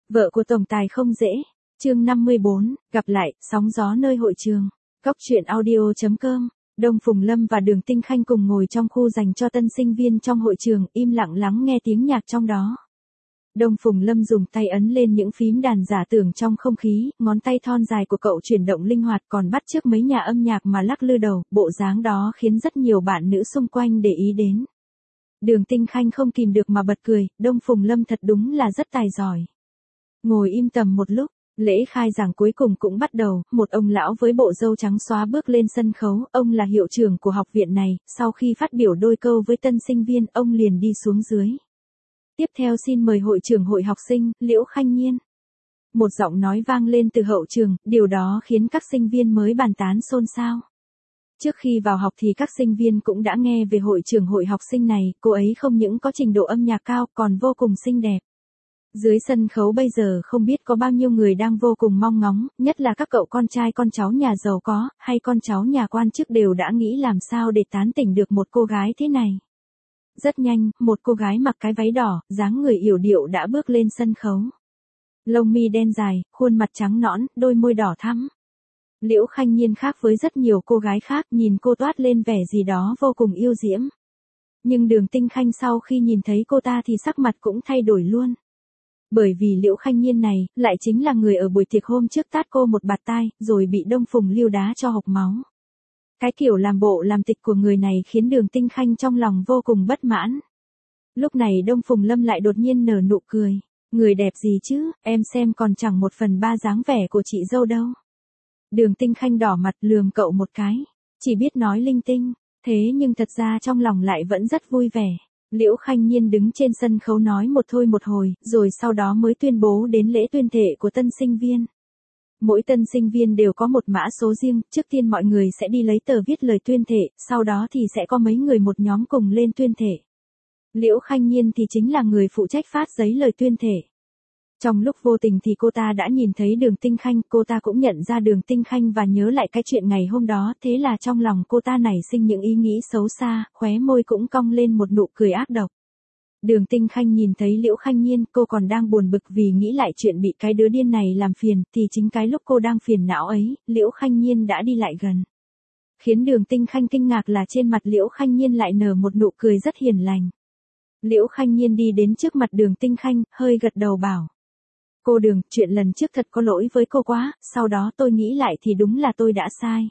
Vợ của tổng tài không dễ. Chương 54, gặp lại, sóng gió nơi hội trường. Góc truyện audio.com. Đông Phùng Lâm và Đường Tinh Khanh cùng ngồi trong khu dành cho tân sinh viên trong hội trường, im lặng lắng nghe tiếng nhạc trong đó. Đông Phùng Lâm dùng tay ấn lên những phím đàn giả tưởng trong không khí, ngón tay thon dài của cậu chuyển động linh hoạt còn bắt chước mấy nhà âm nhạc mà lắc lư đầu, bộ dáng đó khiến rất nhiều bạn nữ xung quanh để ý đến. Đường Tinh Khanh không kìm được mà bật cười, Đông Phùng Lâm thật đúng là rất tài giỏi. Ngồi im tầm một lúc, lễ khai giảng cuối cùng cũng bắt đầu, một ông lão với bộ râu trắng xóa bước lên sân khấu, ông là hiệu trưởng của học viện này, sau khi phát biểu đôi câu với tân sinh viên, ông liền đi xuống dưới. Tiếp theo xin mời hội trưởng hội học sinh, Liễu Khanh Nhiên. Một giọng nói vang lên từ hậu trường, điều đó khiến các sinh viên mới bàn tán xôn xao. Trước khi vào học thì các sinh viên cũng đã nghe về hội trưởng hội học sinh này, cô ấy không những có trình độ âm nhạc cao còn vô cùng xinh đẹp. Dưới sân khấu bây giờ không biết có bao nhiêu người đang vô cùng mong ngóng, nhất là các cậu con trai con cháu nhà giàu có, hay con cháu nhà quan chức đều đã nghĩ làm sao để tán tỉnh được một cô gái thế này. Rất nhanh, một cô gái mặc cái váy đỏ, dáng người yểu điệu đã bước lên sân khấu. Lông mi đen dài, khuôn mặt trắng nõn, đôi môi đỏ thắm. Liễu Khanh Nhiên khác với rất nhiều cô gái khác, nhìn cô toát lên vẻ gì đó vô cùng yêu diễm. Nhưng Đường Tinh Khanh sau khi nhìn thấy cô ta thì sắc mặt cũng thay đổi luôn. Bởi vì Liễu Khanh Nhiên này, lại chính là người ở buổi tiệc hôm trước tát cô một bạt tai, rồi bị Đông Phùng Lưu đá cho hộc máu. Cái kiểu làm bộ làm tịch của người này khiến Đường Tinh Khanh trong lòng vô cùng bất mãn. Lúc này Đông Phùng Lâm lại đột nhiên nở nụ cười. Người đẹp gì chứ, em xem còn chẳng 1/3 dáng vẻ của chị dâu đâu. Đường Tinh Khanh đỏ mặt lườm cậu một cái. Chỉ biết nói linh tinh, thế nhưng thật ra trong lòng lại vẫn rất vui vẻ. Liễu Khanh Nhiên đứng trên sân khấu nói một thôi một hồi, rồi sau đó mới tuyên bố đến lễ tuyên thệ của tân sinh viên. Mỗi tân sinh viên đều có một mã số riêng, trước tiên mọi người sẽ đi lấy tờ viết lời tuyên thệ, sau đó thì sẽ có mấy người một nhóm cùng lên tuyên thệ. Liễu Khanh Nhiên thì chính là người phụ trách phát giấy lời tuyên thệ. Trong lúc vô tình thì cô ta đã nhìn thấy Đường Tinh Khanh, cô ta cũng nhận ra Đường Tinh Khanh và nhớ lại cái chuyện ngày hôm đó, thế là trong lòng cô ta nảy sinh những ý nghĩ xấu xa, khóe môi cũng cong lên một nụ cười ác độc. Đường Tinh Khanh nhìn thấy Liễu Khanh Nhiên, cô còn đang buồn bực vì nghĩ lại chuyện bị cái đứa điên này làm phiền, thì chính cái lúc cô đang phiền não ấy, Liễu Khanh Nhiên đã đi lại gần. Khiến Đường Tinh Khanh kinh ngạc là trên mặt Liễu Khanh Nhiên lại nở một nụ cười rất hiền lành. Liễu Khanh Nhiên đi đến trước mặt Đường Tinh Khanh, hơi gật đầu bảo. Cô Đường, chuyện lần trước thật có lỗi với cô quá, sau đó tôi nghĩ lại thì đúng là tôi đã sai.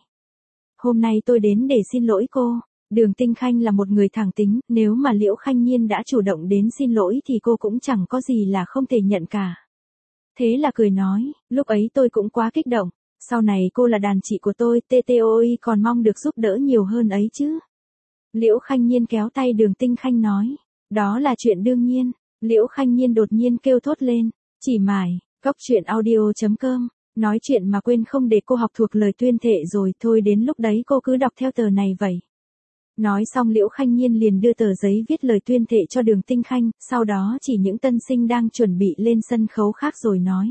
Hôm nay tôi đến để xin lỗi cô. Đường Tinh Khanh là một người thẳng tính, nếu mà Liễu Khanh Nhiên đã chủ động đến xin lỗi thì cô cũng chẳng có gì là không thể nhận cả. Thế là cười nói, lúc ấy tôi cũng quá kích động, sau này cô là đàn chị của tôi, TTOI còn mong được giúp đỡ nhiều hơn ấy chứ. Liễu Khanh Nhiên kéo tay Đường Tinh Khanh nói, đó là chuyện đương nhiên. Liễu Khanh Nhiên đột nhiên kêu thốt lên, chỉ mải, góc truyện audio.com. Nói chuyện mà quên không để cô học thuộc lời tuyên thệ rồi, thôi đến lúc đấy cô cứ đọc theo tờ này vậy. Nói xong Liễu Khanh Nhiên liền đưa tờ giấy viết lời tuyên thệ cho Đường Tinh Khanh, sau đó chỉ những tân sinh đang chuẩn bị lên sân khấu khác rồi nói.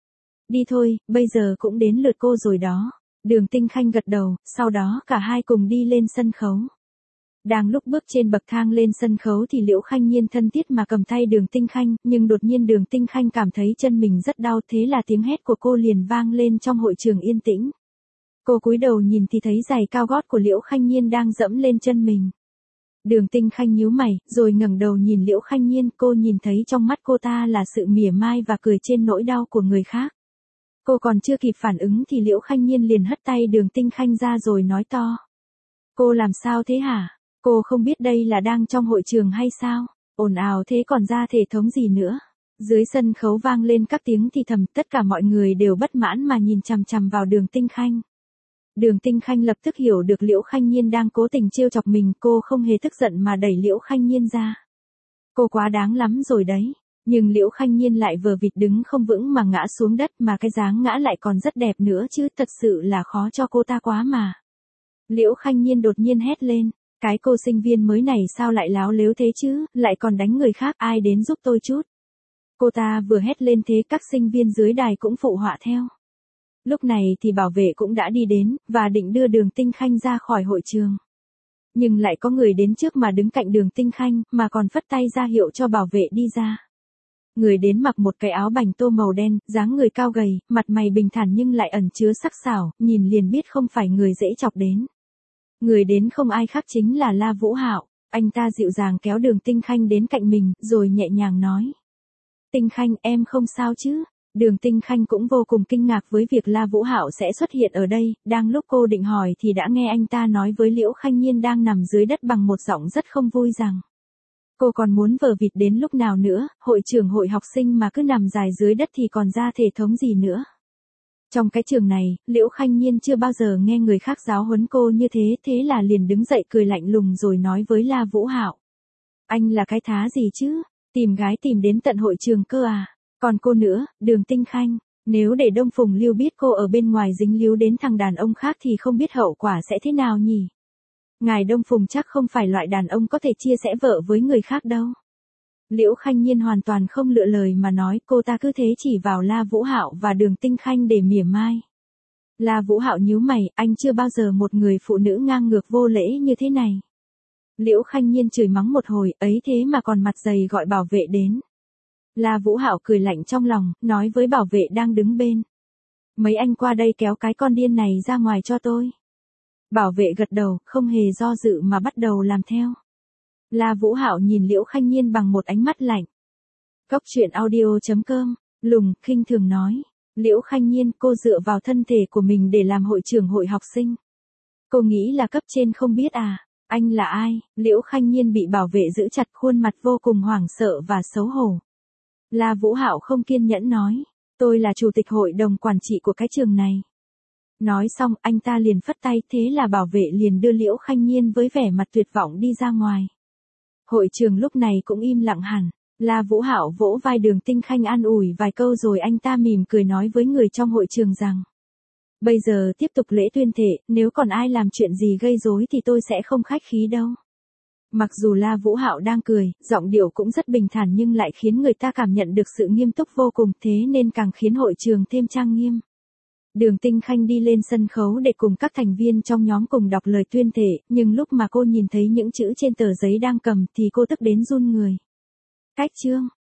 Đi thôi, bây giờ cũng đến lượt cô rồi đó. Đường Tinh Khanh gật đầu, sau đó cả hai cùng đi lên sân khấu. Đang lúc bước trên bậc thang lên sân khấu thì Liễu Khanh Nhiên thân thiết mà cầm tay Đường Tinh Khanh, nhưng đột nhiên Đường Tinh Khanh cảm thấy chân mình rất đau, thế là tiếng hét của cô liền vang lên trong hội trường yên tĩnh. Cô cúi đầu nhìn thì thấy giày cao gót của Liễu Khanh Nhiên đang dẫm lên chân mình. Đường Tinh Khanh nhíu mày, rồi ngẩng đầu nhìn Liễu Khanh Nhiên, cô nhìn thấy trong mắt cô ta là sự mỉa mai và cười trên nỗi đau của người khác. Cô còn chưa kịp phản ứng thì Liễu Khanh Nhiên liền hất tay Đường Tinh Khanh ra rồi nói to. Cô làm sao thế hả? Cô không biết đây là đang trong hội trường hay sao? Ồn ào thế còn ra thể thống gì nữa? Dưới sân khấu vang lên các tiếng thì thầm, tất cả mọi người đều bất mãn mà nhìn chằm chằm vào Đường Tinh Khanh. Đường Tinh Khanh lập tức hiểu được Liễu Khanh Nhiên đang cố tình trêu chọc mình, cô không hề tức giận mà đẩy Liễu Khanh Nhiên ra. Cô quá đáng lắm rồi đấy. Nhưng Liễu Khanh Nhiên lại vờ vịt đứng không vững mà ngã xuống đất, mà cái dáng ngã lại còn rất đẹp nữa chứ, thật sự là khó cho cô ta quá mà. Liễu Khanh Nhiên đột nhiên hét lên, cái cô sinh viên mới này sao lại láo lếu thế chứ, lại còn đánh người khác, ai đến giúp tôi chút. Cô ta vừa hét lên thế các sinh viên dưới đài cũng phụ họa theo. Lúc này thì bảo vệ cũng đã đi đến, và định đưa Đường Tinh Khanh ra khỏi hội trường. Nhưng lại có người đến trước mà đứng cạnh Đường Tinh Khanh, mà còn phất tay ra hiệu cho bảo vệ đi ra. Người đến mặc một cái áo bành tô màu đen, dáng người cao gầy, mặt mày bình thản nhưng lại ẩn chứa sắc sảo, nhìn liền biết không phải người dễ chọc đến. Người đến không ai khác chính là La Vũ Hạo, anh ta dịu dàng kéo Đường Tinh Khanh đến cạnh mình, rồi nhẹ nhàng nói. Tinh Khanh, em không sao chứ? Đường Tinh Khanh cũng vô cùng kinh ngạc với việc La Vũ Hạo sẽ xuất hiện ở đây, đang lúc cô định hỏi thì đã nghe anh ta nói với Liễu Khanh Nhiên đang nằm dưới đất bằng một giọng rất không vui rằng. Cô còn muốn vờ vịt đến lúc nào nữa, hội trưởng hội học sinh mà cứ nằm dài dưới đất thì còn ra thể thống gì nữa. Trong cái trường này, Liễu Khanh Nhiên chưa bao giờ nghe người khác giáo huấn cô như thế, thế là liền đứng dậy cười lạnh lùng rồi nói với La Vũ Hạo. Anh là cái thá gì chứ, tìm gái tìm đến tận hội trường cơ à, còn cô nữa, Đường Tinh Khanh, nếu để Đông Phùng Lưu biết cô ở bên ngoài dính líu đến thằng đàn ông khác thì không biết hậu quả sẽ thế nào nhỉ. Ngài Đông Phùng chắc không phải loại đàn ông có thể chia sẻ vợ với người khác đâu. Liễu Khanh Nhiên hoàn toàn không lựa lời mà nói, cô ta cứ thế chỉ vào La Vũ Hạo và Đường Tinh Khanh để mỉa mai. La Vũ Hạo nhíu mày, anh chưa bao giờ một người phụ nữ ngang ngược vô lễ như thế này. Liễu Khanh Nhiên chửi mắng một hồi, ấy thế mà còn mặt dày gọi bảo vệ đến. La Vũ Hạo cười lạnh trong lòng, nói với bảo vệ đang đứng bên. Mấy anh qua đây kéo cái con điên này ra ngoài cho tôi. Bảo vệ gật đầu, không hề do dự mà bắt đầu làm theo. La Vũ Hạo nhìn Liễu Khanh Nhiên bằng một ánh mắt lạnh. Cốc truyện audio.com, lùng, khinh thường nói. Liễu Khanh Nhiên, cô dựa vào thân thể của mình để làm hội trưởng hội học sinh. Cô nghĩ là cấp trên không biết à? Anh là ai? Liễu Khanh Nhiên bị bảo vệ giữ chặt, khuôn mặt vô cùng hoảng sợ và xấu hổ. La Vũ Hạo không kiên nhẫn nói. Tôi là chủ tịch hội đồng quản trị của cái trường này. Nói xong, anh ta liền phất tay, thế là bảo vệ liền đưa Liễu Khanh Nhiên với vẻ mặt tuyệt vọng đi ra ngoài. Hội trường lúc này cũng im lặng hẳn. La Vũ Hạo vỗ vai Đường Tinh Khanh an ủi vài câu rồi anh ta mỉm cười nói với người trong hội trường rằng. Bây giờ tiếp tục lễ tuyên thệ, nếu còn ai làm chuyện gì gây rối thì tôi sẽ không khách khí đâu. Mặc dù La Vũ Hạo đang cười, giọng điệu cũng rất bình thản nhưng lại khiến người ta cảm nhận được sự nghiêm túc vô cùng, thế nên càng khiến hội trường thêm trang nghiêm. Đường Tinh Khanh đi lên sân khấu để cùng các thành viên trong nhóm cùng đọc lời tuyên thệ, nhưng lúc mà cô nhìn thấy những chữ trên tờ giấy đang cầm thì cô tức đến run người. Cách chương